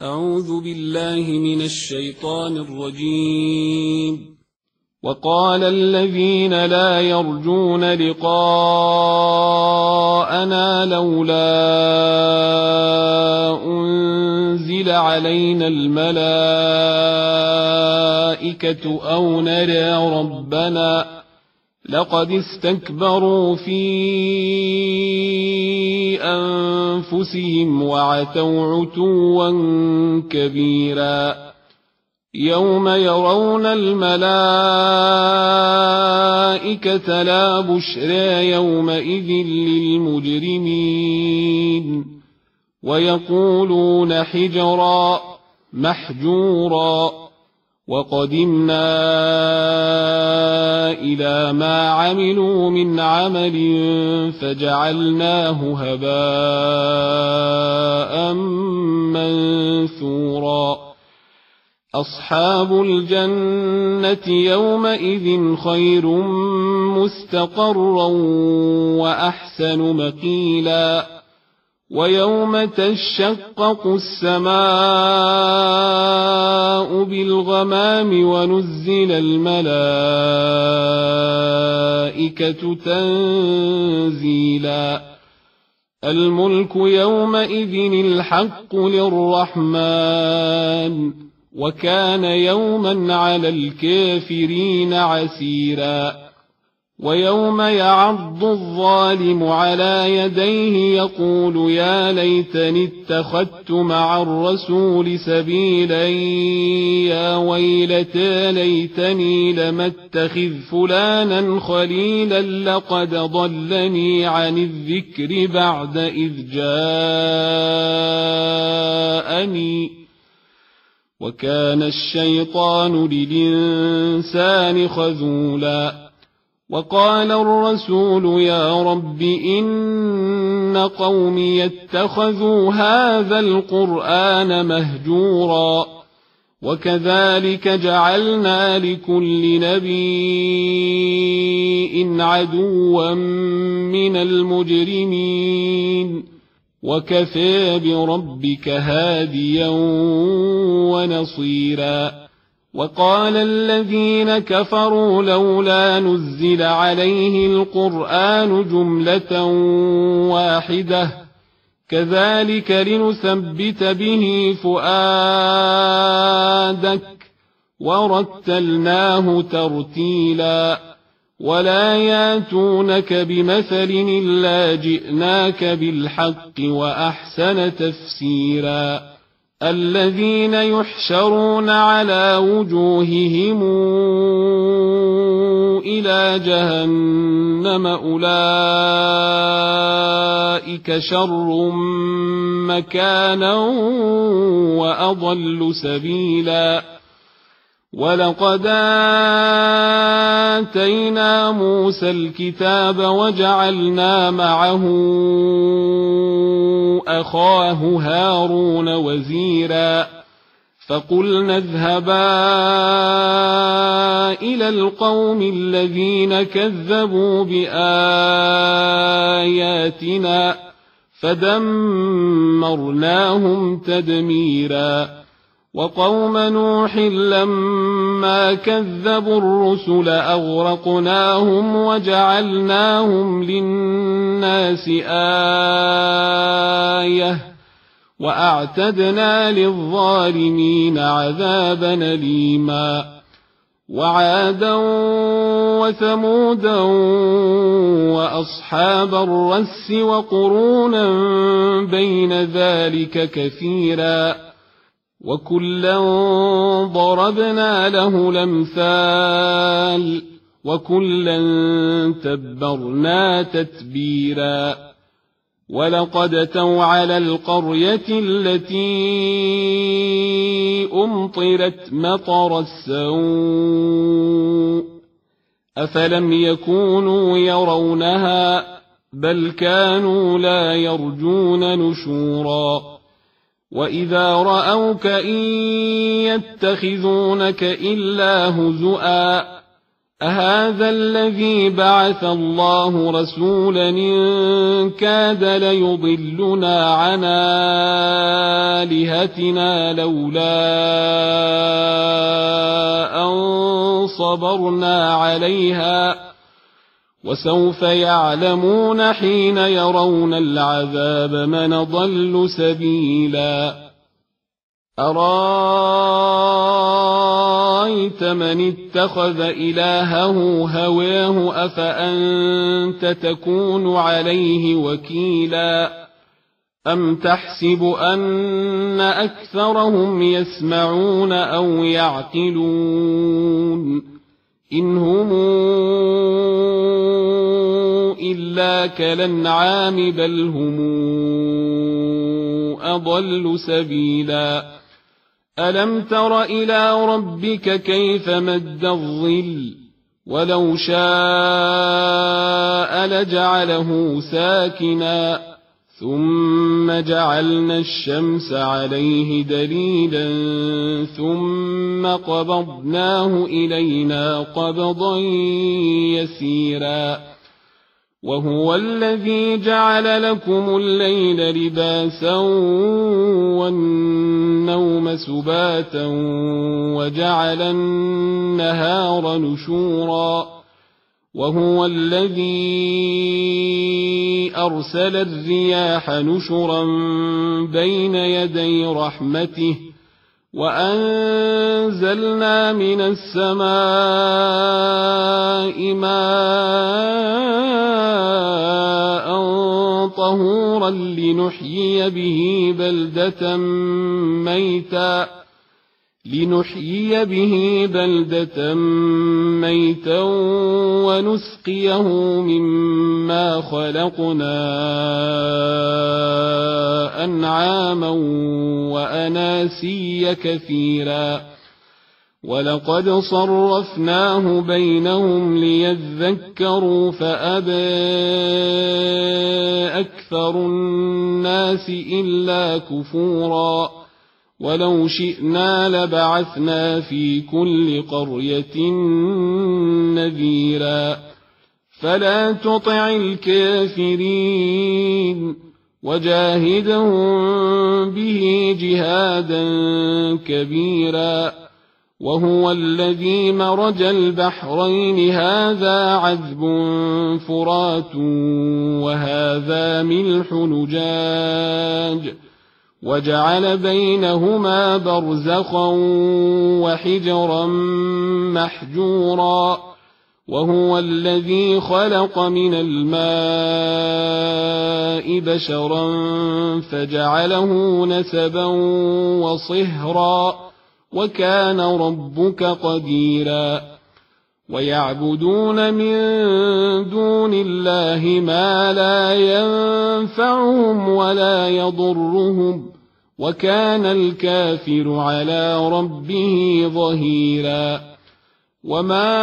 أعوذ بالله من الشيطان الرجيم. وقال الذين لا يرجون لقاءنا لولا أنزل علينا الملائكة أو نرى ربنا لقد استكبروا في أنفسهم وعتوا عتوا كبيرا يوم يرون الملائكة لا بشرى يومئذ للمجرمين ويقولون حجرا محجورا وقدمنا إلى ما عملوا من عمل فجعلناه هباء منثورا أصحاب الجنة يومئذ خير مستقرا وأحسن مقيلا ويوم تشقق السماء بالغمام ونزل الملائكة تنزيلا الملك يومئذ الحق للرحمن وكان يوما على الكافرين عسيرا ويوم يعض الظالم على يديه يقول يا ليتني اتخذت مع الرسول سبيلا يا ويلتى ليتني لم اتخذ فلانا خليلا لقد ضلني عن الذكر بعد إذ جاءني وكان الشيطان للإنسان خذولا وقال الرسول يا رب إن قومي اتخذوا هذا القرآن مهجورا وكذلك جعلنا لكل نبي عدوا من المجرمين وكفى بربك هاديا ونصيرا وقال الذين كفروا لولا نزل عليه القرآن جملة واحدة كذلك لنثبت به فؤادك ورتلناه ترتيلا ولا ياتونك بمثل إلا جئناك بالحق وأحسن تفسيرا الذين يحشرون على وجوههم إلى جهنم أولئك شر مكانا وأضل سبيلا ولقد آتينا موسى الكتاب وجعلنا معه أخاه هارون وزيرا فقلنا اذهبا إلى القوم الذين كذبوا بآياتنا فدمرناهم تدميرا وقوم نوح لما كذبوا الرسل أغرقناهم وجعلناهم للناس آية وأعتدنا للظالمين عذابا أليما وعادا وثمودا وأصحاب الرس وقرونا بين ذلك كثيرا وكلا ضربنا له الأمثال وكلا تبرنا تتبيرا ولقد أتوا على القرية التي أمطرت مطر السوء أفلم يكونوا يرونها بل كانوا لا يرجون نشورا وإذا رأوك إن يتخذونك إلا هزؤا أهذا الذي بعث الله رسولا إن كاد ليضلنا عن آلهتنا لولا أن صبرنا عليها وسوف يعلمون حين يرون العذاب من ضل سبيلا أرأيت من اتخذ إلهه هواه أفأنت تكون عليه وكيلا أم تحسب أن أكثرهم يسمعون أو يعقلون إن هم إلا كالأنعام بل هم أضل سبيلا ألم تر إلى ربك كيف مد الظل ولو شاء لجعله ساكنا ثم جعلنا الشمس عليه دليلا ثم قبضناه إلينا قبضا يسيرا وهو الذي جعل لكم الليل لباسا والنوم سباتا وجعل النهار نشورا وهو الذي أرسل الرياح نشرا بين يدي رحمته وأنزلنا من السماء ماء طهورا لنحيي به بلدة ميتا ونسقيه مما خلقنا أنعاما وأناسيا كثيرا ولقد صرفناه بينهم ليذكروا فأبى أكثر الناس إلا كفورا ولو شئنا لبعثنا في كل قرية نذيرا فلا تطع الكافرين وجاهدهم به جهادا كبيرا وهو الذي مرج البحرين هذا عذب فرات وهذا ملح نجاج وجعل بينهما برزخا وحجرا محجورا وهو الذي خلق من الماء بشرا فجعله نسبا وصهرا وكان ربك قديرا ويعبدون من دون الله ما لا ينفعهم ولا يضرهم وكان الكافر على ربه ظهيرا وما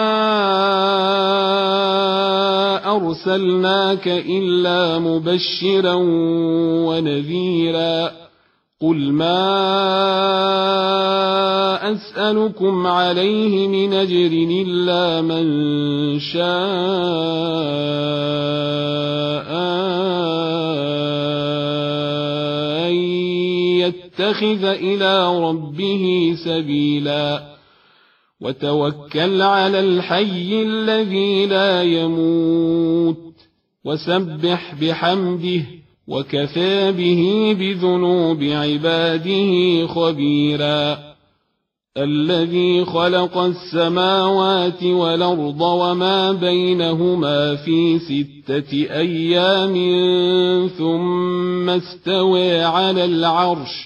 أرسلناك إلا مبشرا ونذيرا قل ما أسألكم عليه من أجر إلا من شاء أن يتخذ إلى ربه سبيلا وتوكل على الحي الذي لا يموت وسبح بحمده وكفى به بذنوب عباده خبيرا الذي خلق السماوات والأرض وما بينهما في 6 أيام ثم استوى على العرش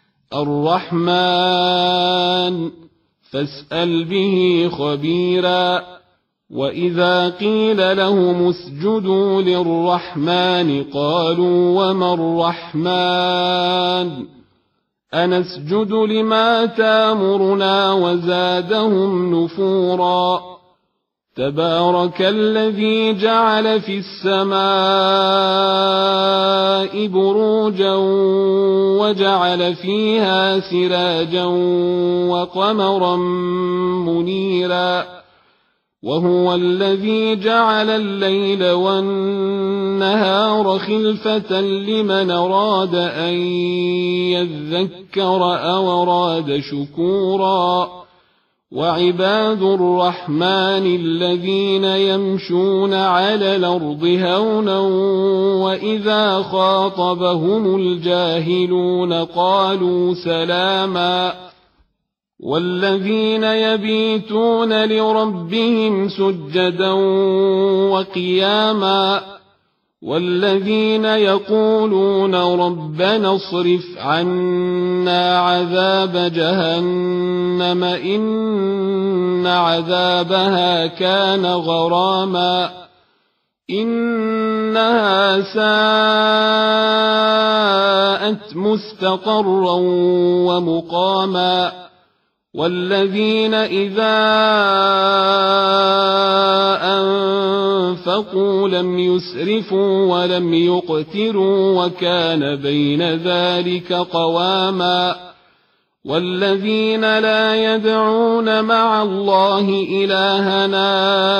الرحمن فاسأل به خبيرا وإذا قيل لهم اسجدوا للرحمن قالوا وما الرحمن أنسجد لما تامرنا وزادهم نفورا تبارك الذي جعل في السماء بروجا وجعل فيها سراجا وقمرا منيرا وهو الذي جعل الليل والنهار خلفة لمن أراد أن يذكر أو أراد شكورا وعباد الرحمن الذين يمشون على الأرض هونا وإذا خاطبهم الجاهلون قالوا سلاما والذين يبيتون لربهم سجدا وقياما والذين يقولون ربنا اصرف عنا عذاب جهنم إن عذابها كان غراما إنها ساءت مستقرا ومقاما والذين إذا أنفقوا لم يسرفوا ولم يقتروا وكان بين ذلك قواما والذين لا يدعون مع الله إلهنا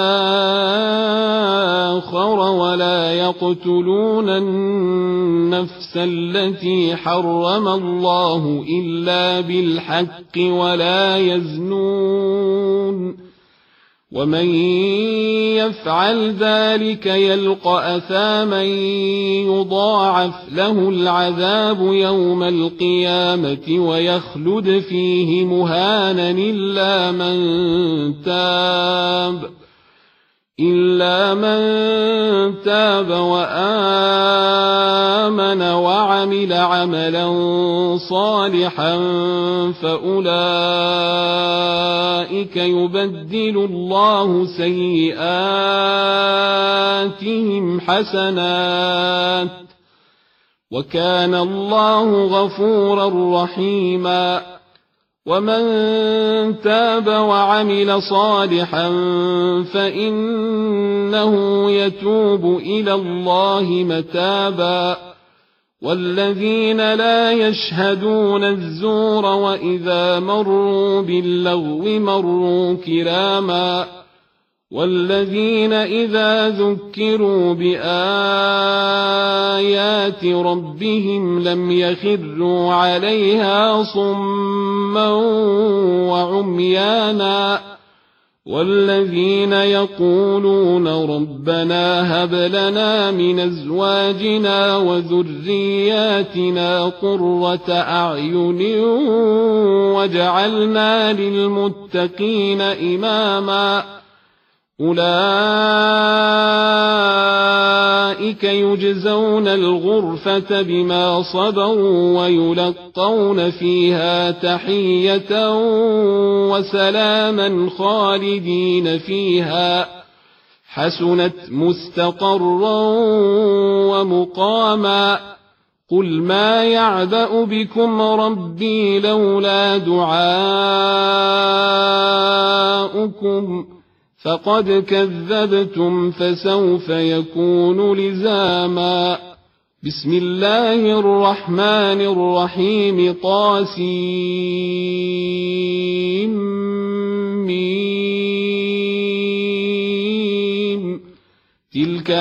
آخر ولا يقتلون النفس التي حرم الله إلا بالحق ولا يزنون ومن يفعل ذلك يلقى أثاما يضاعف له العذاب يوم القيامة ويخلد فيه مهانا إلا من تاب وآمن وعمل عملا صالحا فأولئك يبدل الله سيئاتهم حسنات وكان الله غفورا رحيما ومن تاب وعمل صالحا فإنه يتوب إلى الله متابا والذين لا يشهدون الزور وإذا مروا باللغو مروا كراما والذين إذا ذكروا بآيات ربهم لم يخروا عليها صما وعميانا والذين يقولون ربنا هب لنا من أزواجنا وذرياتنا قرة أعين واجعلنا للمتقين إماما أولئك يجزون الغرفة بما صبروا ويلقون فيها تحية وسلاما خالدين فيها حسنت مستقرا ومقاما قل ما يعبأ بكم ربي لولا دعاؤكم فقد كذبتم فسوف يكون لزاما بسم الله الرحمن الرحيم طاسيم تلك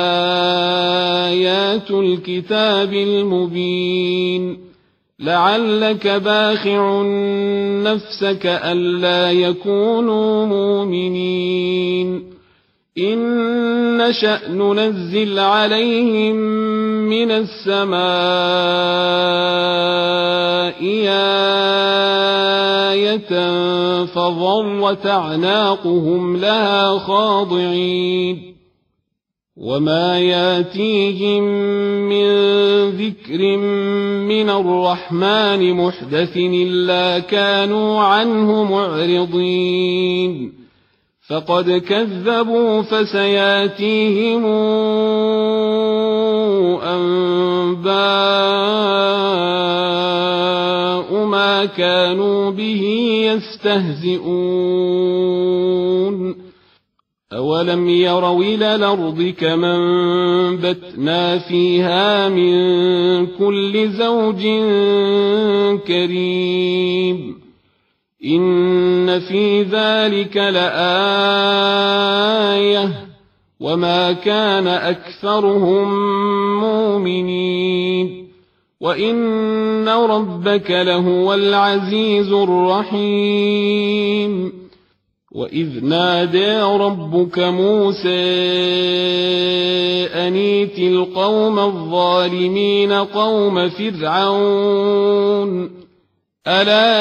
آيات الكتاب المبين لعلك باخع نفسك ألا يكونوا مؤمنين إن نشأ ننزل عليهم من السماء آية فظلت أعناقهم لها خاضعين وما ياتيهم من ذكر من الرحمن محدث إلا كانوا عنه معرضين فقد كذبوا فسياتيهم أنباء ما كانوا به يستهزئون أولم يروا إلى الأرض كما أنبتنا فيها من كل زوج كريم إن في ذلك لآية وما كان أكثرهم مؤمنين وإن ربك لهو العزيز الرحيم وإذ نادى ربك موسى أن ائت القوم الظالمين قوم فرعون ألا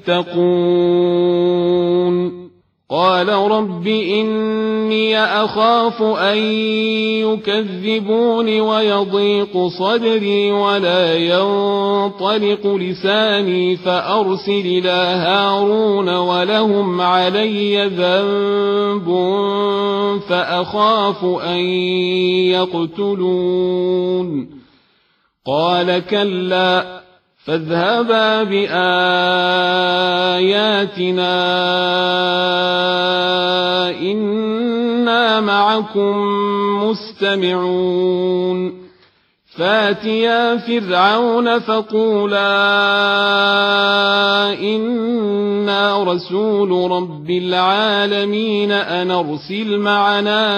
يتقون قال رب إني أخاف أن يكذبون ويضيق صدري ولا ينطلق لساني فأرسل إلى هارون ولهم علي ذنب فأخاف أن يقتلون قال كلا فاذهبا بآياتنا إنا معكم مستمعون فاتيا فرعون فقولا إنا رسول رب العالمين أن أرسل معنا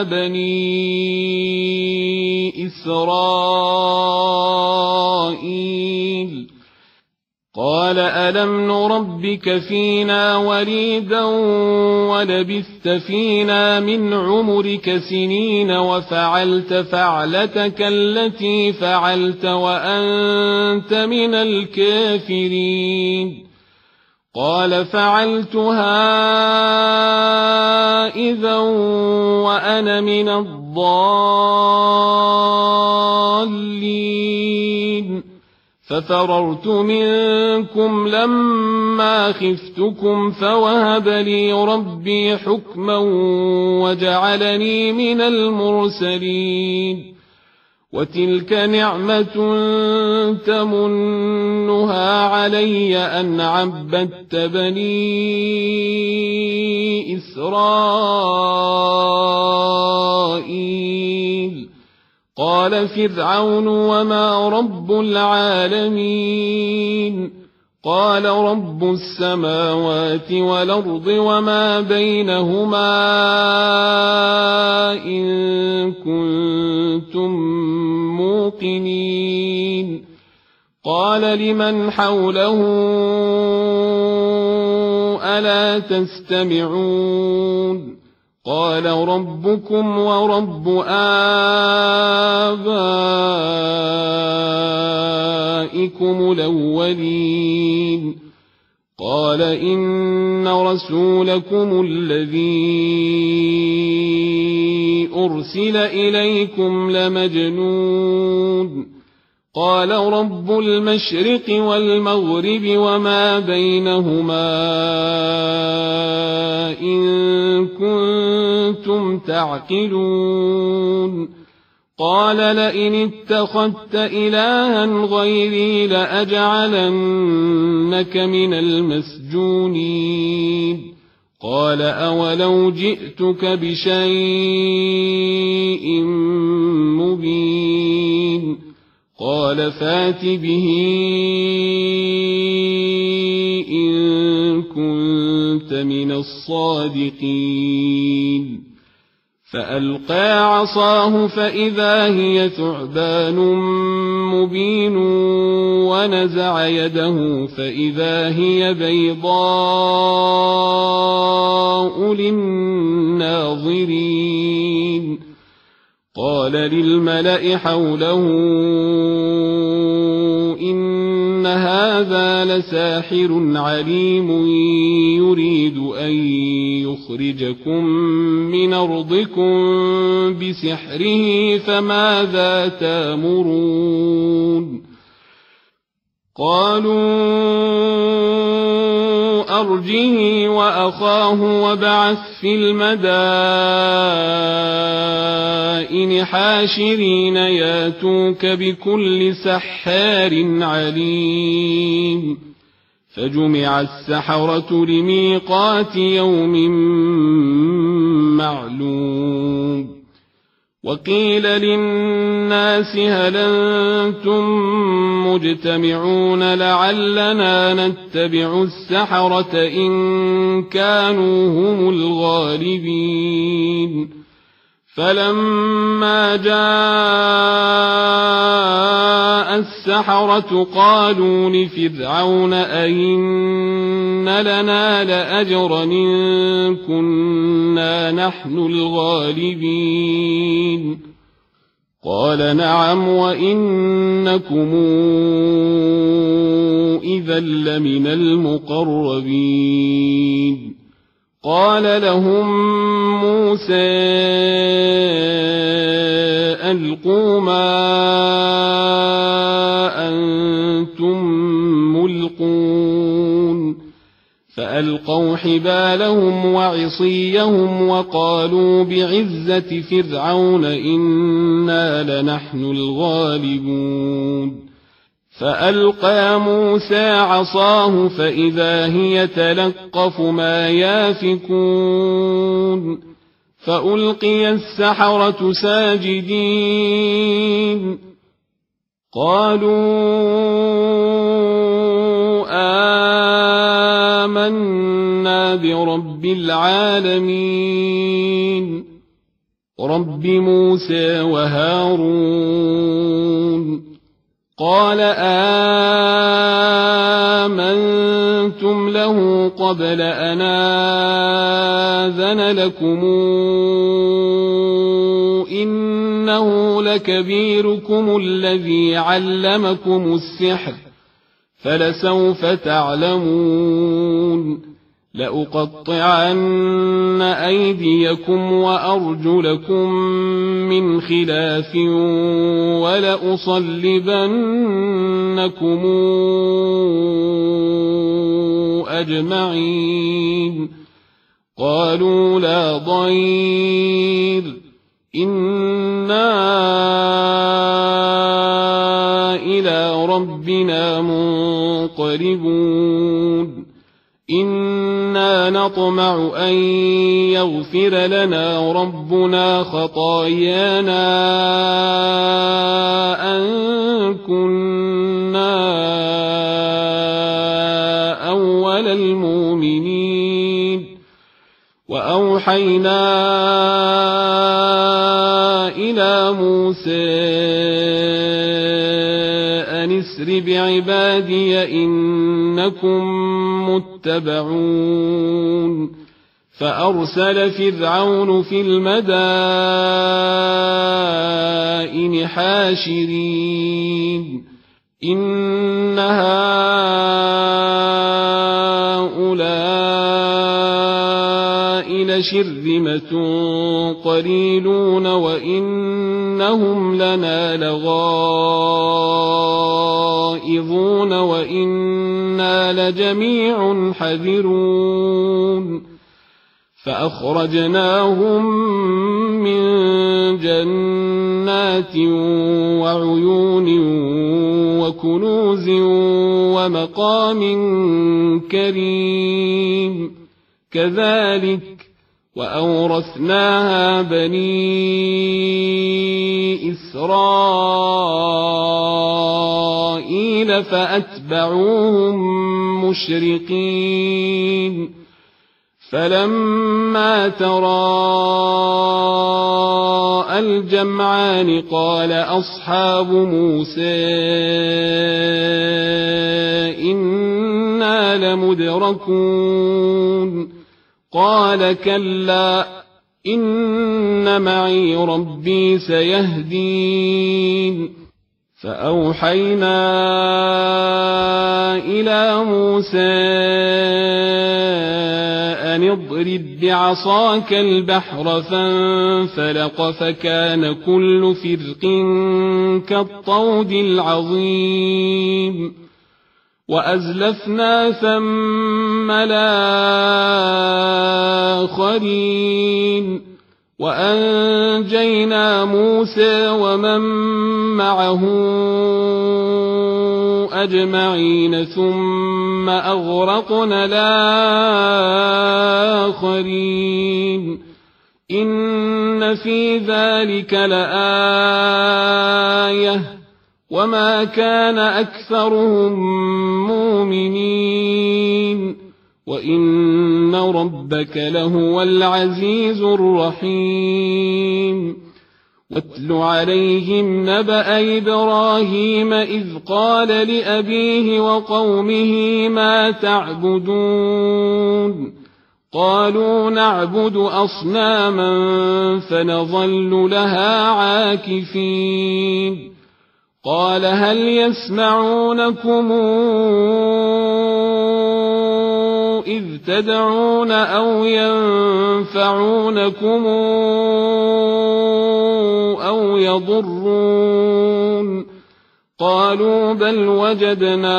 بني إسرائيل قال ألم نربك فينا وليدا ولبثت فينا من عمرك سنين وفعلت فعلتك التي فعلت وأنت من الكافرين قال فعلتها إذا وأنا من الضالين ففررت منكم لما خفتكم فوهب لي ربي حكما وجعلني من المرسلين وتلك نعمة تمنها علي أن عبدت بني إسرائيل قال فرعون وما رب العالمين قال رب السماوات والأرض وما بينهما إن كنتم موقنين قال لمن حوله ألا تستمعون قال ربكم ورب آبائكم الأولين قال إن رسولكم الذي أرسل إليكم لمجنون قال رب المشرق والمغرب وما بينهما إن كنتم تعقلون قال لئن اتخذت إلها غيري لأجعلنك من المسجونين قال أولو جئتك بشيء مبين قال فات به إن كنت من الصادقين فألقى عصاه فإذا هي ثعبان مبين ونزع يده فإذا هي بيضاء للناظرين قال للملأ حوله إن هذا لساحر عليم يريد أن يخرجكم من أرضكم بسحره فماذا تأمرون قالوا أرجه وأخاه وابعث في المدائن حاشرين ياتوك بكل سحار عليم فجمع السحرة لميقات يوم معلوم وقيل للناس هل أنتم مجتمعون لعلنا نتبع السحرة إن كانوا هم الغالبين فلما جاء السحرة قالوا لفرعون أئن لنا لأجرا إن كنا نحن الغالبين قال نعم وإنكم إذا لمن المقربين قال لهم موسى ألقوا ما أنتم ملقون فألقوا حبالهم وعصيهم وقالوا بعزة فرعون إنا لنحن الغالبون فألقى موسى عصاه فإذا هي تلقف ما يافكون فألقي السحرة ساجدين قالوا آمنا برب العالمين رب موسى وهارون قال آمنتم له قبل أن آذن لكم إنه لكبيركم الذي علمكم السحر فلسوف تعلمون لأقطعن أيديكم وأرجلكم من خلاف ولأصلبنكم أجمعين قالوا لا ضير إنا إلى ربنا منقلبون إنا نطمع أن يغفر لنا ربنا خطايانا أن كنا أول المؤمنين وأوحينا إلى موسى أن اسر بعبادي إنكم متبعون فأرسل فرعون في المدائن حاشرين إن هؤلاء لشرذمة قليلون وإنهم لنا لغائظون وإنا لجميع حذرون فأخرجناهم من جنات وعيون وكنوز ومقام كريم كذلك وأورثناها بني إسرائيل فأتبعوهم مشرقين فلما تراءى الجمعان قال أصحاب موسى إنا لمدركون قال كلا إن معي ربي سيهدين فأوحينا إلى موسى أن اضرب بعصاك البحر فانفلق فكان كل فرق كالطود العظيم وأزلفنا ثم الآخرين وأنجينا موسى ومن معه أجمعين ثم أغرقنا الآخرين إن في ذلك لآية وما كان أكثرهم مؤمنين وإن ربك لهو العزيز الرحيم واتل عليهم نبأ إبراهيم إذ قال لأبيه وقومه ما تعبدون قالوا نعبد أصناما فنظل لها عاكفين قال هل يسمعونكم إذ تدعون أو ينفعونكم أو يضرون قالوا بل وجدنا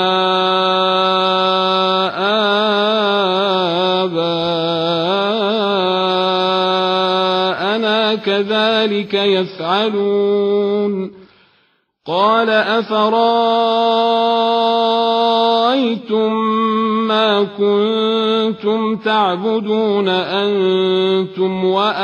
آباءنا كذلك يفعلون قال أفرأيتم ما كنتم تعبدون أنتم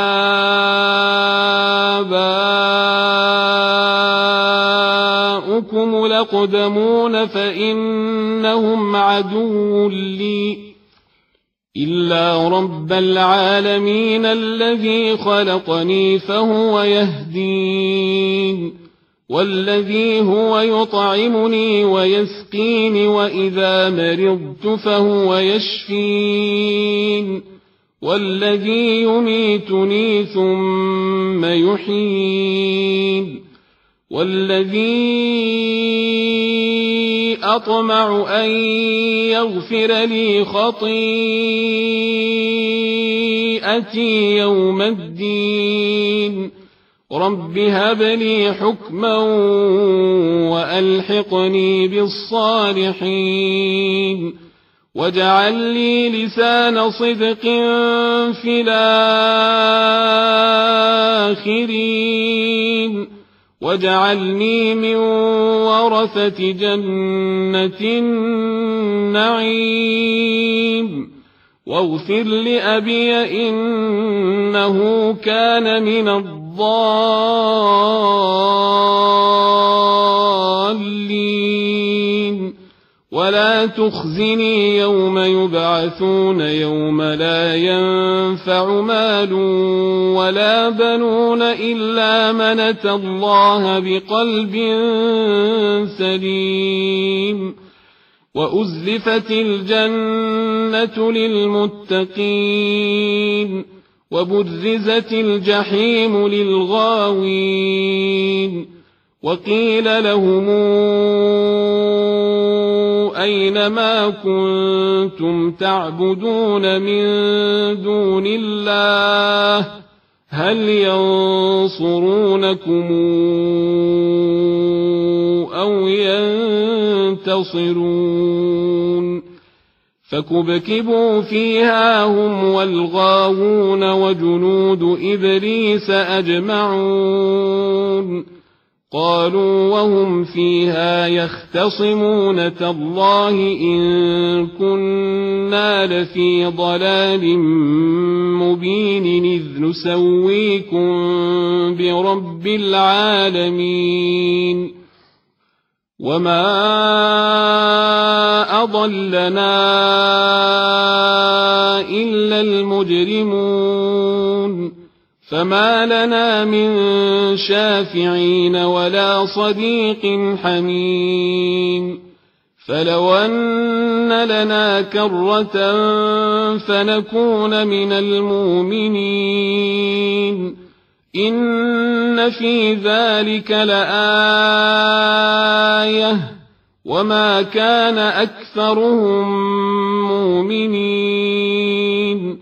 وآباؤكم الأقدمون فإنهم عدو لي إلا رب العالمين الذي خلقني فهو يهدين والذي هو يطعمني ويسقين وإذا مرضت فهو يشفين والذي يميتني ثم يحيين والذي أطمع أن يغفر لي خطيئتي يوم الدين رب هب لي حكما وألحقني بالصالحين واجعل لي لسان صدق في الآخرين واجعلني من ورثة جنة النعيم واغفر لأبي إنه كان من الضالين ولا تخزني يوم يبعثون يوم لا ينفع مال ولا بنون إلا من أتى الله بقلب سليم وأزلفت الجنة للمتقين وبرزت الجحيم للغاوين وقيل لهم أين ما كنتم تعبدون من دون الله هل ينصرونكم أو ينتصرون فكبكبوا فيها هم والغاوون وجنود إبليس أجمعون قالوا وهم فيها يختصمون تالله إن كنا لفي ضلال مبين إذ نسويكم برب العالمين وما أضلنا إلا المجرمون فما لنا من شافعين ولا صديق حميم فلو أن لنا كرة فنكون من المؤمنين إن في ذلك لآية وما كان أكثرهم مؤمنين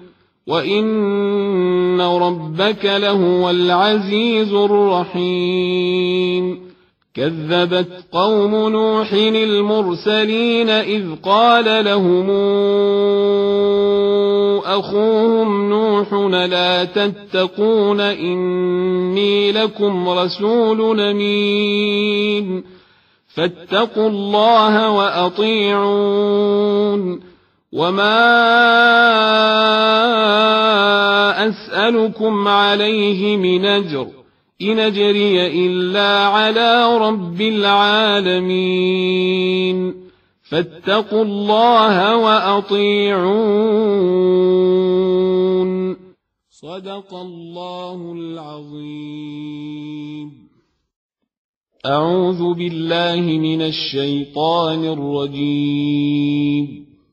وإن ربك لهو العزيز الرحيم كذبت قوم نوح المرسلين إذ قال لهم أخوهم نوح لا تتقون إني لكم رسول أمين فاتقوا الله وأطيعون وما أسألكم عليه من أجر إن أجري إلا على رب العالمين فاتقوا الله وأطيعون صدق الله العظيم. أعوذ بالله من الشيطان الرجيم.